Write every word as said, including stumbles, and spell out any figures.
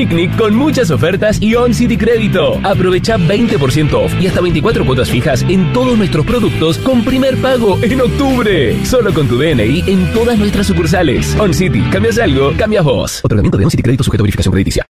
picnic con muchas ofertas y On City Crédito. Aprovecha veinte por ciento off y hasta veinticuatro cuotas fijas en todos nuestros productos con primer pago en octubre. Solo con tu D N I en todas nuestras sucursales. On City, ¿cambias algo? Cambias vos. Otorgamiento de On City Crédito sujeto a verificación crediticia.